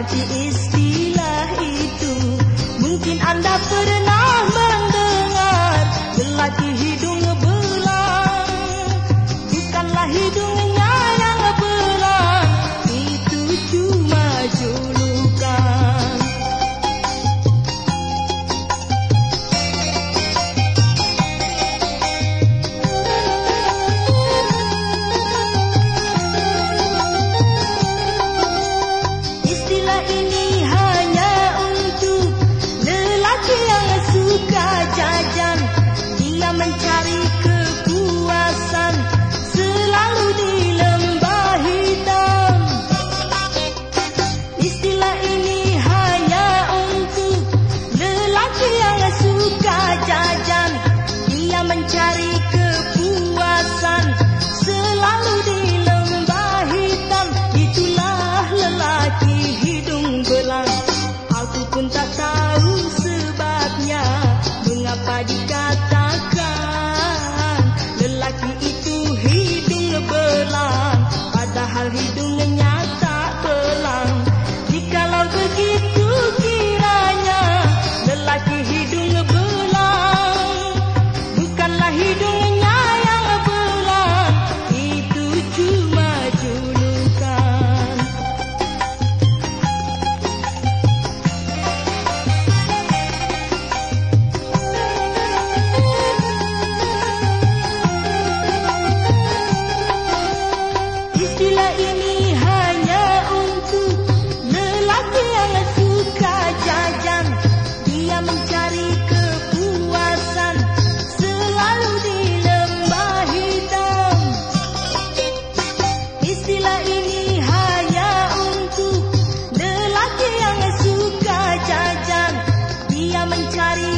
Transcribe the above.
benci istilah itu. Mungkin Anda pernah mendengar lelaki hidung belang. Bukanlah hidungnya yang belang, itu cuma julukan. Istilah ini hanya untuk lelaki yang suka jajan. Dia mencari kepuasan selalu di lembah hitam. Istilah ini hanya untuk lelaki yang suka jajan. Dia mencari kepuasan selalu di lembah hitam. Itulah lelaki hidung belang. Aku pun tak tahu sebabnya mengapa dikatakan lelaki itu hidung belang, padahal hidungnya tak belang. Jikalau begitu kiranya lelaki hidung belang, bukanlah hidungnya yang belang, itu cuma julukan. Istilah ini hanya untuk lelaki yang suka jajan. Dia mencari kepuasan selalu di lembah hitam. Istilah ini hanya untuk lelaki yang suka jajan. Dia mencari